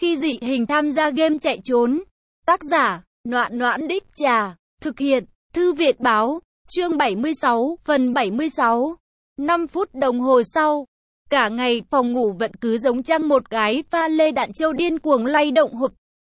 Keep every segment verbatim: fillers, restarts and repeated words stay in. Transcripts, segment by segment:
Khi dị hình tham gia game chạy trốn. Tác giả, Noãn Noãn Đích Trà. Thực hiện, Thư Viện Báo. Chương bảy mươi sáu, phần bảy mươi sáu. năm phút đồng hồ sau. Cả ngày, phòng ngủ vẫn cứ giống chăng một cái pha lê đạn châu điên cuồng lay động hụt.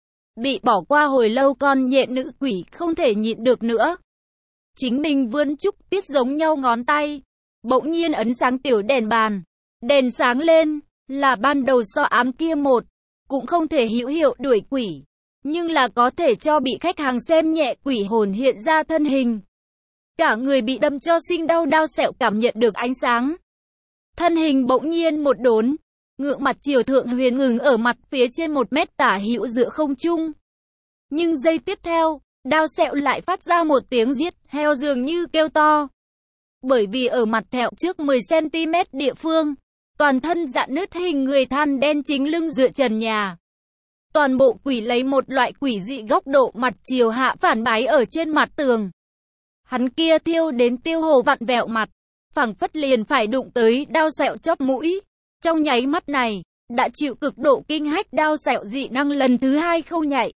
Bị bỏ qua hồi lâu con nhện nữ quỷ không thể nhịn được nữa. Chính mình vươn chúc tiết giống nhau ngón tay. Bỗng nhiên ấn sáng tiểu đèn bàn. Đèn sáng lên, là ban đầu so ám kia một. Cũng không thể hữu hiệu đuổi quỷ. Nhưng là có thể cho bị khách hàng xem nhẹ quỷ hồn hiện ra thân hình. Cả người bị đâm cho sinh đau đau sẹo cảm nhận được ánh sáng. Thân hình bỗng nhiên một đốn. Ngượng mặt chiều thượng huyền ngừng ở mặt phía trên một mét tả hữu giữa không trung. Nhưng giây tiếp theo, đao sẹo lại phát ra một tiếng giết heo dường như kêu to. Bởi vì ở mặt thẹo trước mười xăng ti mét địa phương, toàn thân rạn nứt hình người than đen chính lưng dựa trần nhà. Toàn bộ quỷ lấy một loại quỷ dị góc độ mặt chiều hạ phản bái ở trên mặt tường. Hắn kia thiêu đến tiêu hồ vặn vẹo mặt, phảng phất liền phải đụng tới đao sẹo chóp mũi. Trong nháy mắt này, đã chịu cực độ kinh hách đao sẹo dị năng lần thứ hai khâu nhảy.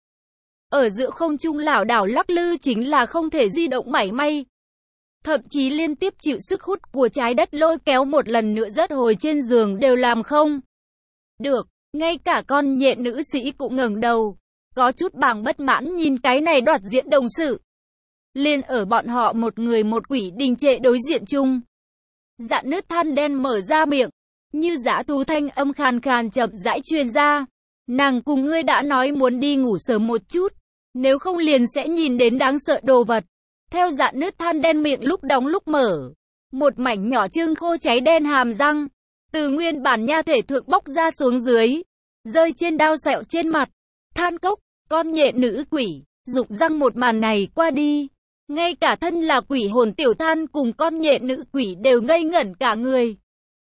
Ở giữa không trung lảo đảo lắc lư chính là không thể di động mảy may. Thậm chí liên tiếp chịu sức hút của trái đất lôi kéo một lần nữa rớt hồi trên giường đều làm không được. Ngay cả con nhện nữ sĩ cũng ngẩng đầu, có chút bàng bất mãn nhìn cái này đoạt diễn đồng sự. Liên ở bọn họ một người một quỷ đình trệ đối diện chung. Dạn nứt than đen mở ra miệng, như dã thú thanh âm khàn khàn chậm rãi truyền ra. Nàng cùng ngươi đã nói muốn đi ngủ sớm một chút, nếu không liền sẽ nhìn đến đáng sợ đồ vật. Theo dạn nứt than đen miệng lúc đóng lúc mở, một mảnh nhỏ trương khô cháy đen hàm răng, từ nguyên bản nha thể thượng bóc ra xuống dưới, rơi trên đao sẹo trên mặt. Than cốc, con nhện nữ quỷ, rụng răng một màn này qua đi. Ngay cả thân là quỷ hồn tiểu than cùng con nhện nữ quỷ đều ngây ngẩn cả người.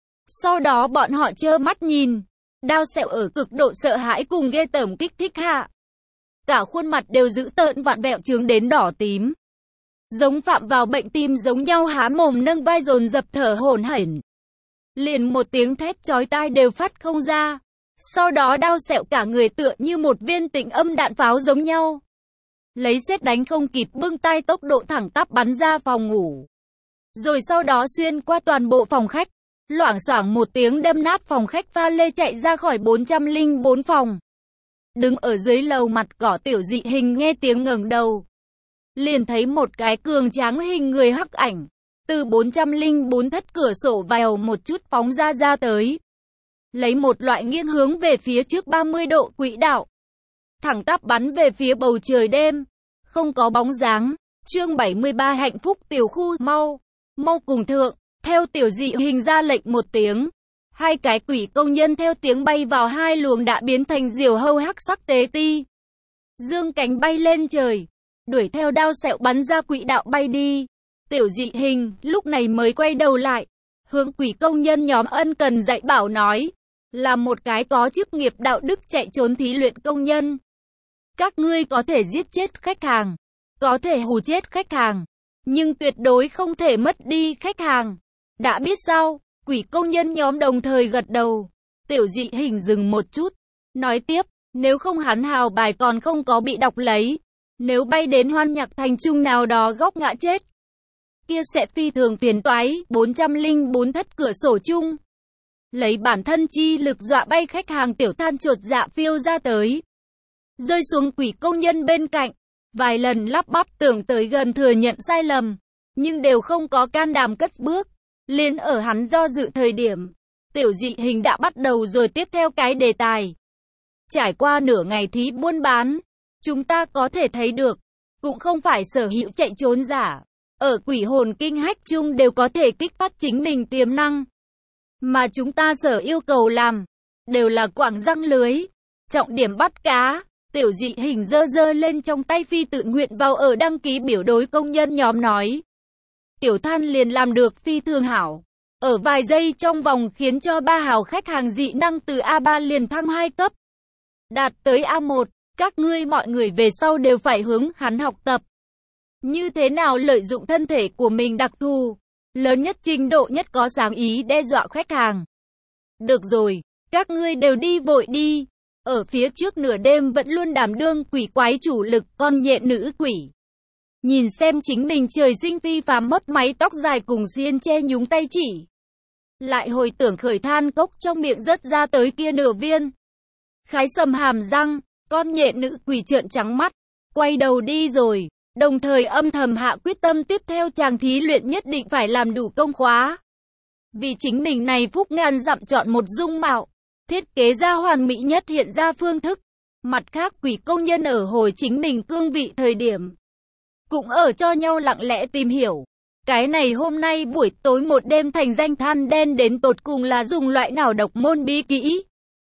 Sau đó bọn họ trơ mắt nhìn, đao sẹo ở cực độ sợ hãi cùng ghê tởm kích thích hạ. Cả khuôn mặt đều dữ tợn vặn vẹo trướng đến đỏ tím. Giống phạm vào bệnh tim giống nhau há mồm nâng vai dồn dập thở hổn hển. Liền một tiếng thét chói tai đều phát không ra. Sau đó đao sẹo cả người tựa như một viên tịnh âm đạn pháo giống nhau. Lấy sét đánh không kịp bưng tay tốc độ thẳng tắp bắn ra phòng ngủ. Rồi sau đó xuyên qua toàn bộ phòng khách. Loảng xoảng một tiếng đâm nát phòng khách pha lê chạy ra khỏi bốn trăm lẻ bốn phòng. Đứng ở dưới lầu mặt cỏ tiểu dị hình nghe tiếng ngẩng đầu. Liền thấy một cái cường tráng hình người hắc ảnh. Từ bốn trăm lẻ bốn thất cửa sổ vào một chút phóng ra ra tới. Lấy một loại nghiêng hướng về phía trước ba mươi độ quỹ đạo. Thẳng tắp bắn về phía bầu trời đêm. Không có bóng dáng. Chương bảy mươi ba hạnh phúc tiểu khu mau. Mau cùng thượng. Theo tiểu dị hình ra lệnh một tiếng. Hai cái quỷ công nhân theo tiếng bay vào hai luồng đã biến thành diều hâu hắc sắc tế ti. Dương cánh bay lên trời. Đuổi theo đao sẹo bắn ra quỹ đạo bay đi. Tiểu dị hình lúc này mới quay đầu lại. Hướng quỷ công nhân nhóm ân cần dạy bảo nói. Là một cái có chức nghiệp đạo đức chạy trốn thí luyện công nhân. Các ngươi có thể giết chết khách hàng. Có thể hù chết khách hàng. Nhưng tuyệt đối không thể mất đi khách hàng. Đã biết sao? Quỷ công nhân nhóm đồng thời gật đầu. Tiểu dị hình dừng một chút. Nói tiếp, nếu không hắn hào bài còn không có bị đọc lấy. Nếu bay đến hoan nhạc thành trung nào đó góc ngã chết. Kia sẽ phi thường phiền toái. bốn trăm lẻ bốn thất cửa sổ chung. Lấy bản thân chi lực dọa bay khách hàng tiểu than chột dạ phiêu ra tới. Rơi xuống quỷ công nhân bên cạnh. Vài lần lắp bắp tưởng tới gần thừa nhận sai lầm. Nhưng đều không có can đảm cất bước. Liên ở hắn do dự thời điểm. Tiểu dị hình đã bắt đầu rồi tiếp theo cái đề tài. Trải qua nửa ngày thí buôn bán. Chúng ta có thể thấy được. Cũng không phải sở hữu chạy trốn giả. Ở quỷ hồn kinh hách chung đều có thể kích phát chính mình tiềm năng. Mà chúng ta sở yêu cầu làm. Đều là quảng răng lưới. Trọng điểm bắt cá. Tiểu dị hình dơ dơ lên trong tay phi tự nguyện vào ở đăng ký biểu đối công nhân nhóm nói. Tiểu than liền làm được phi thường hảo. Ở vài giây trong vòng khiến cho ba hào khách hàng dị năng từ A ba liền thăng hai cấp. Đạt tới A một, các ngươi mọi người về sau đều phải hướng hắn học tập. Như thế nào lợi dụng thân thể của mình đặc thù, lớn nhất trình độ nhất có sáng ý đe dọa khách hàng. Được rồi, các ngươi đều đi vội đi. Ở phía trước nửa đêm vẫn luôn đảm đương quỷ quái chủ lực con nhện nữ quỷ. Nhìn xem chính mình trời sinh phi phàm mất máy tóc dài cùng xiên che nhúng tay chỉ. Lại hồi tưởng khởi than cốc trong miệng rất ra tới kia nửa viên. Khái sầm hàm răng, con nhện nữ quỷ trợn trắng mắt, quay đầu đi rồi, đồng thời âm thầm hạ quyết tâm tiếp theo chàng thí luyện nhất định phải làm đủ công khóa. Vì chính mình này phúc ngàn dặm chọn một dung mạo, thiết kế ra hoàn mỹ nhất hiện ra phương thức. Mặt khác quỷ công nhân ở hồi chính mình cương vị thời điểm, cũng ở cho nhau lặng lẽ tìm hiểu. Cái này hôm nay buổi tối một đêm thành danh than đen đến tột cùng là dùng loại nào độc môn bí kỹ.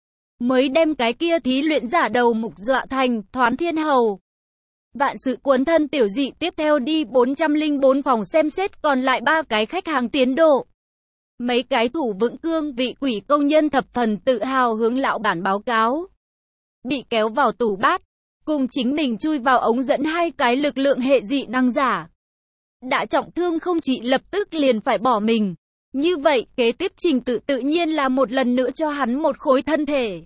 Mới đem cái kia thí luyện giả đầu mục dọa thành Thoán Thiên Hầu. Vạn sự cuốn thân tiểu dị tiếp theo đi bốn trăm lẻ bốn phòng xem xét còn lại ba cái khách hàng tiến độ. Mấy cái thủ vững cương vị quỷ công nhân thập phần tự hào hướng lão bản báo cáo. Bị kéo vào tủ bát, cùng chính mình chui vào ống dẫn hai cái lực lượng hệ dị năng giả. Đã trọng thương không chỉ lập tức liền phải bỏ mình. Như vậy, kế tiếp trình tự tự nhiên là một lần nữa cho hắn một khối thân thể.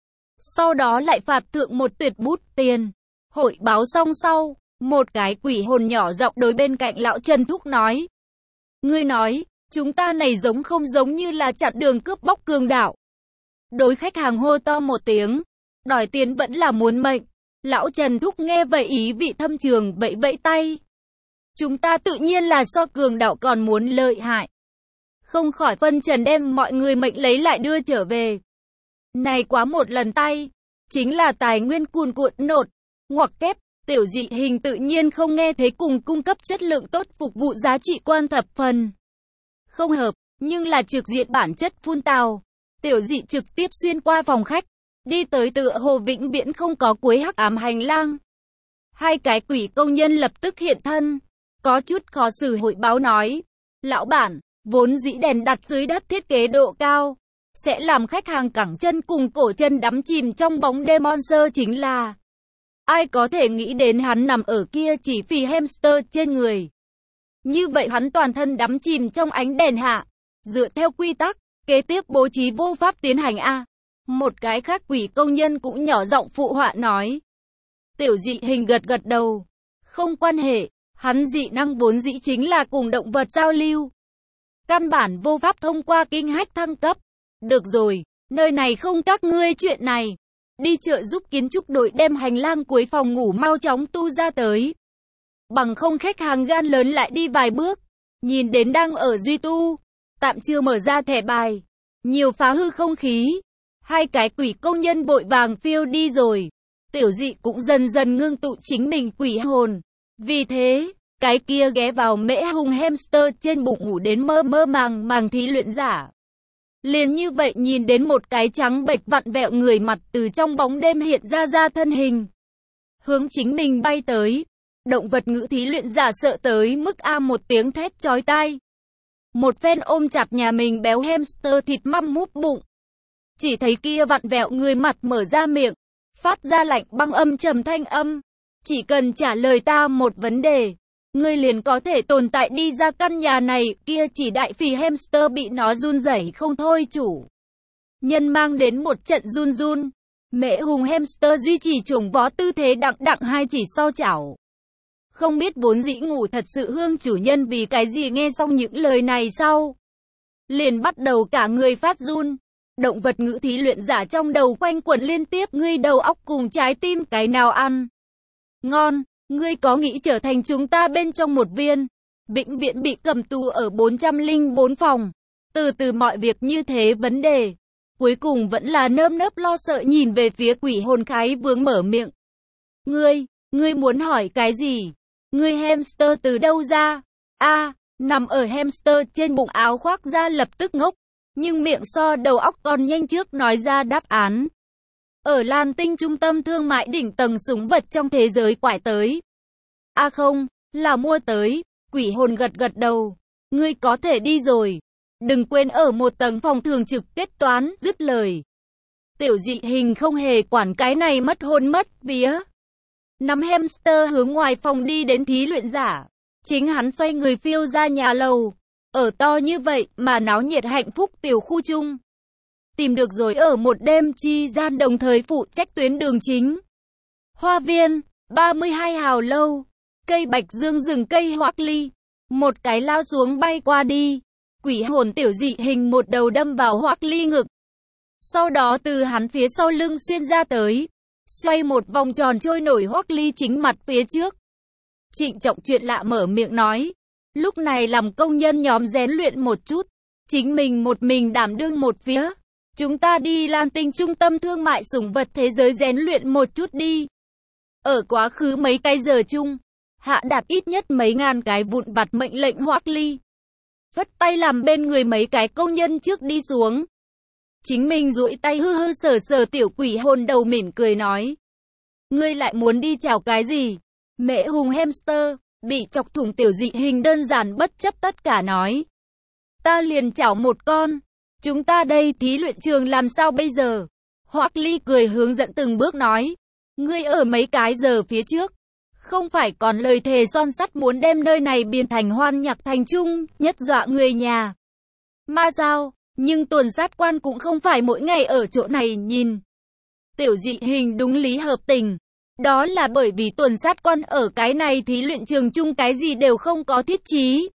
Sau đó lại phạt thượng một tuyệt bút tiền. Hội báo xong sau, một cái quỷ hồn nhỏ giọng đối bên cạnh lão Trần Thúc nói. Ngươi nói, chúng ta này giống không giống như là chặn đường cướp bóc cường đạo. Đối khách hàng hô to một tiếng, đòi tiền vẫn là muốn mệnh. Lão Trần Thúc nghe vậy ý vị thâm trường vẫy vẫy tay. Chúng ta tự nhiên là so cường đạo còn muốn lợi hại. Không khỏi phân trần đem mọi người mệnh lấy lại đưa trở về. Này quá một lần tay, chính là tài nguyên cuồn cuộn nột, ngoặc kép, tiểu dị hình tự nhiên không nghe thấy cùng cung cấp chất lượng tốt phục vụ giá trị quan thập phần. Không hợp, nhưng là trực diện bản chất phun tào. Tiểu dị trực tiếp xuyên qua phòng khách, đi tới tựa hồ vĩnh viễn không có cuối hắc ám hành lang. Hai cái quỷ công nhân lập tức hiện thân, có chút khó xử hội báo nói. Lão bản, vốn dĩ đèn đặt dưới đất thiết kế độ cao, sẽ làm khách hàng cẳng chân cùng cổ chân đắm chìm trong bóng đêm monster chính là. Ai có thể nghĩ đến hắn nằm ở kia chỉ phì hamster trên người. Như vậy hắn toàn thân đắm chìm trong ánh đèn hạ. Dựa theo quy tắc, kế tiếp bố trí vô pháp tiến hành A. Một cái khác quỷ công nhân cũng nhỏ giọng phụ họa nói. Tiểu dị hình gật gật đầu. Không quan hệ, hắn dị năng vốn dĩ chính là cùng động vật giao lưu. Căn bản vô pháp thông qua kinh hách thăng cấp. Được rồi, nơi này không các ngươi chuyện này. Đi chợ giúp kiến trúc đội đem hành lang cuối phòng ngủ mau chóng tu ra tới. Bằng không khách hàng gan lớn lại đi vài bước. Nhìn đến đang ở duy tu. Tạm chưa mở ra thẻ bài. Nhiều phá hư không khí. Hai cái quỷ công nhân vội vàng phiêu đi rồi. Tiểu dị cũng dần dần ngưng tụ chính mình quỷ hồn. Vì thế, cái kia ghé vào mễ hùng hamster trên bụng ngủ đến mơ mơ màng màng thí luyện giả. Liền như vậy nhìn đến một cái trắng bệch vặn vẹo người mặt từ trong bóng đêm hiện ra ra thân hình. Hướng chính mình bay tới. Động vật ngữ thí luyện giả sợ tới mức a một tiếng thét chói tai. Một phen ôm chặt nhà mình béo hamster thịt măm múp bụng. Chỉ thấy kia vặn vẹo người mặt mở ra miệng, phát ra lạnh băng âm trầm thanh âm. Chỉ cần trả lời ta một vấn đề, ngươi liền có thể tồn tại đi ra căn nhà này. Kia chỉ đại phì hamster bị nó run rẩy không thôi chủ. Nhân mang đến một trận run run. Mẹ hùng hamster duy trì chủng vó tư thế đặng đặng hai chỉ sau chảo. Không biết vốn dĩ ngủ thật sự hương chủ nhân vì cái gì nghe xong những lời này sau. Liền bắt đầu cả người phát run. Động vật ngữ thí luyện giả trong đầu quanh quẩn liên tiếp ngươi đầu óc cùng trái tim cái nào ăn. Ngon, ngươi có nghĩ trở thành chúng ta bên trong một viên. Vĩnh viễn bị cầm tù ở bốn trăm lẻ bốn phòng. Từ từ mọi việc như thế vấn đề. Cuối cùng vẫn là nơm nớp lo sợ nhìn về phía quỷ hồn khái vướng mở miệng. Ngươi, ngươi muốn hỏi cái gì? Ngươi hamster từ đâu ra? A, nằm ở hamster trên bụng áo khoác ra lập tức ngốc. Nhưng miệng so đầu óc còn nhanh trước nói ra đáp án. Ở Lan Tinh trung tâm thương mại đỉnh tầng súng vật trong thế giới quải tới. A không, là mua tới. Quỷ hồn gật gật đầu. Ngươi có thể đi rồi. Đừng quên ở một tầng phòng thường trực kết toán, dứt lời. Tiểu dị hình không hề quản cái này mất hồn mất vía. Nắm hamster hướng ngoài phòng đi đến thí luyện giả. Chính hắn xoay người phiêu ra nhà lầu. Ở to như vậy mà náo nhiệt hạnh phúc tiểu khu chung. tìm được rồi ở một đêm chi gian đồng thời phụ trách tuyến đường chính. Hoa viên, ba mươi hai hào lâu, cây bạch dương rừng cây hoắc ly, một cái lao xuống bay qua đi, quỷ hồn tiểu dị hình một đầu đâm vào hoắc ly ngực. Sau đó từ hắn phía sau lưng xuyên ra tới, xoay một vòng tròn trôi nổi hoắc ly chính mặt phía trước. Trịnh trọng chuyện lạ mở miệng nói, lúc này làm công nhân nhóm rèn luyện một chút, chính mình một mình đảm đương một phía. Chúng ta đi Lan Tinh trung tâm thương mại sủng vật thế giới rèn luyện một chút đi. Ở quá khứ mấy cái giờ chung, hạ đạt ít nhất mấy ngàn cái vụn vặt mệnh lệnh hoắc ly. Vất tay làm bên người mấy cái công nhân trước đi xuống. Chính mình duỗi tay hư hư sờ sờ tiểu quỷ hồn đầu mỉm cười nói. Ngươi lại muốn đi chào cái gì? Mẹ hùng hamster, bị chọc thủng tiểu dị hình đơn giản bất chấp tất cả nói. Ta liền chảo một con. Chúng ta đây thí luyện trường làm sao bây giờ? Hoắc ly cười hướng dẫn từng bước nói. Ngươi ở mấy cái giờ phía trước. Không phải còn lời thề son sắt muốn đem nơi này biến thành hoan nhạc thành trung, nhất dọa người nhà. Mà sao? Nhưng tuần sát quan cũng không phải mỗi ngày ở chỗ này nhìn. Tiểu dị hình đúng lý hợp tình. Đó là bởi vì tuần sát quan ở cái này thí luyện trường chung cái gì đều không có thiết trí.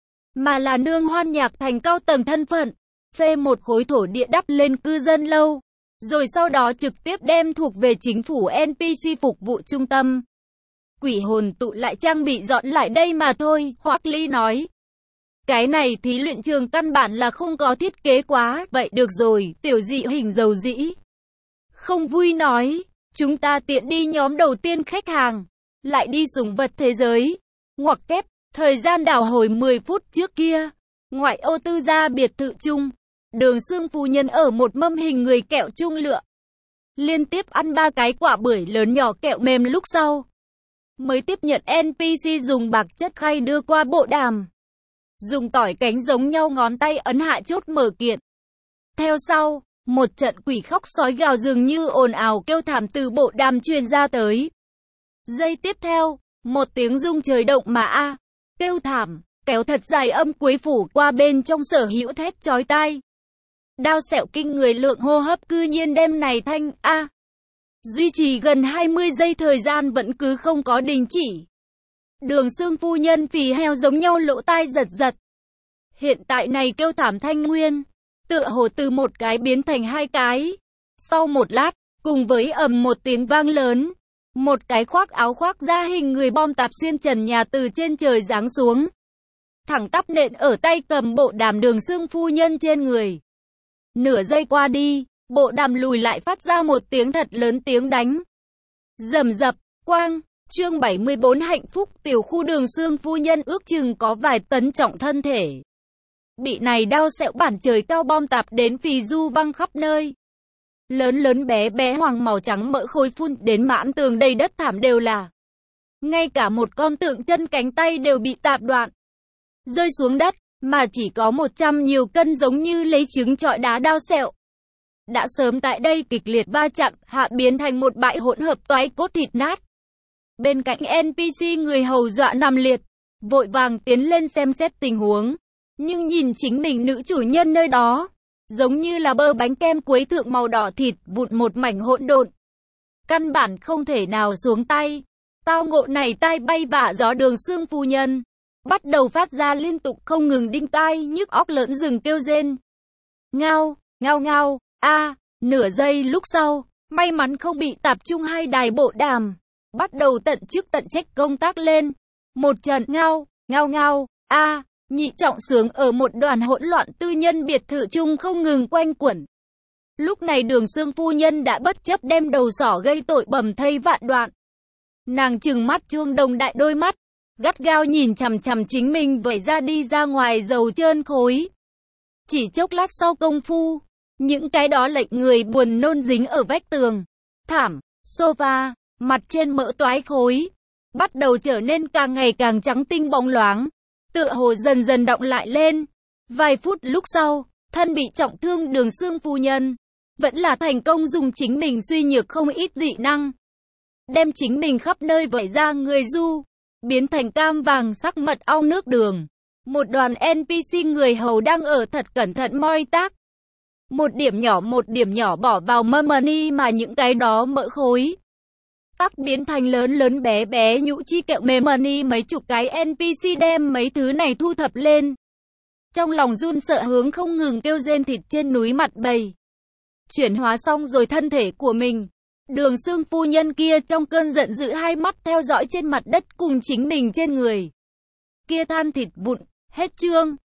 Mà là nương hoan nhạc thành cao tầng thân phận. Phê một khối thổ địa đắp lên cư dân lâu. Rồi sau đó trực tiếp đem thuộc về chính phủ en pê xê phục vụ trung tâm. Quỷ hồn tụ lại trang bị dọn lại đây mà thôi, Hoắc ly nói. Cái này thí luyện trường căn bản là không có thiết kế quá, vậy được rồi, tiểu dị hình dầu dĩ. Không vui nói, chúng ta tiện đi nhóm đầu tiên khách hàng, lại đi sủng vật thế giới. Ngoặc kép, thời gian đảo hồi mười phút trước kia, ngoại ô tư gia biệt thự chung, Đường Sương phu nhân ở một mâm hình người kẹo chung lựa. Liên tiếp ăn ba cái quả bưởi lớn nhỏ kẹo mềm lúc sau. Mới tiếp nhận en pê xê dùng bạc chất khay đưa qua bộ đàm. Dùng tỏi cánh giống nhau ngón tay ấn hạ chốt mở kiện. Theo sau, một trận quỷ khóc sói gào dường như ồn ào kêu thảm từ bộ đàm truyền ra tới. Giây tiếp theo, một tiếng rung trời động mà a, kêu thảm, kéo thật dài âm cuối phủ qua bên trong sở hữu thét chói tai. Đao sẹo kinh người lượng hô hấp cư nhiên đêm này thanh a duy trì gần hai mươi giây thời gian vẫn cứ không có đình chỉ. Đường Sương phu nhân phì heo giống nhau lỗ tai giật giật. Hiện tại này kêu thảm thanh nguyên, tựa hồ từ một cái biến thành hai cái. Sau một lát, cùng với ầm một tiếng vang lớn, một cái khoác áo khoác da hình người bom tạp xuyên trần nhà từ trên trời giáng xuống. Thẳng tắp nện ở tay cầm bộ đàm Đường Sương phu nhân trên người. Nửa giây qua đi, bộ đàm lùi lại phát ra một tiếng thật lớn tiếng đánh. Rầm rập, quang, chương bảy mươi bốn hạnh phúc tiểu khu Đường Sương phu nhân ước chừng có vài tấn trọng thân thể. Bị này đao sẹo bản trời cao bom tạp đến phì du văng khắp nơi. Lớn lớn bé bé hoàng màu trắng mỡ khối phun đến mãn tường đầy đất thảm đều là. Ngay cả một con tượng chân cánh tay đều bị tạp đoạn. Rơi xuống đất, mà chỉ có một trăm nhiều cân giống như lấy trứng trọi đá đao sẹo. Đã sớm tại đây kịch liệt va chạm, hạ biến thành một bãi hỗn hợp toái cốt thịt nát. Bên cạnh en pê xê người hầu dọa nằm liệt, vội vàng tiến lên xem xét tình huống. Nhưng nhìn chính mình nữ chủ nhân nơi đó, giống như là bơ bánh kem quấy thượng màu đỏ thịt vụn một mảnh hỗn độn. Căn bản không thể nào xuống tay. Tao ngộ này tai bay vạ gió Đường Sương phu nhân bắt đầu phát ra liên tục không ngừng đinh tai nhức óc lợn rừng kêu rên. Ngao, ngao ngao, a, nửa giây lúc sau, may mắn không bị tạp chung hai đài bộ đàm, bắt đầu tận chức tận trách công tác lên. Một trận ngao, ngao ngao, a, nhị trọng sướng ở một đoàn hỗn loạn tư nhân biệt thự chung không ngừng quanh quẩn. Lúc này Đường Sương phu nhân đã bất chấp đem đầu sỏ gây tội bầm thây vạn đoạn. Nàng trừng mắt chuông đồng đại đôi mắt, gắt gao nhìn chằm chằm chính mình vẩy ra đi ra ngoài dầu trơn khối. Chỉ chốc lát sau công phu, những cái đó lệnh người buồn nôn dính ở vách tường, thảm, sofa, mặt trên mỡ toái khối, bắt đầu trở nên càng ngày càng trắng tinh bóng loáng, tựa hồ dần dần đọng lại lên. Vài phút lúc sau, thân bị trọng thương Đường Sương phu nhân vẫn là thành công dùng chính mình suy nhược không ít dị năng, đem chính mình khắp nơi vẩy ra người du, biến thành cam vàng sắc mật ong nước đường. Một đoàn en pê xê người hầu đang ở thật cẩn thận moi tác. Một điểm nhỏ một điểm nhỏ bỏ vào mâm money mà những cái đó mỡ khối tắc biến thành lớn lớn bé bé nhũ chi kẹo mềm money mấy chục cái en pê xê đem mấy thứ này thu thập lên. Trong lòng run sợ hướng không ngừng kêu rên thịt trên núi mặt bầy. Chuyển hóa xong rồi thân thể của mình. Đường Sương phu nhân kia trong cơn giận dữ hai mắt theo dõi trên mặt đất cùng chính mình trên người. Kia than thịt vụn, hết chương.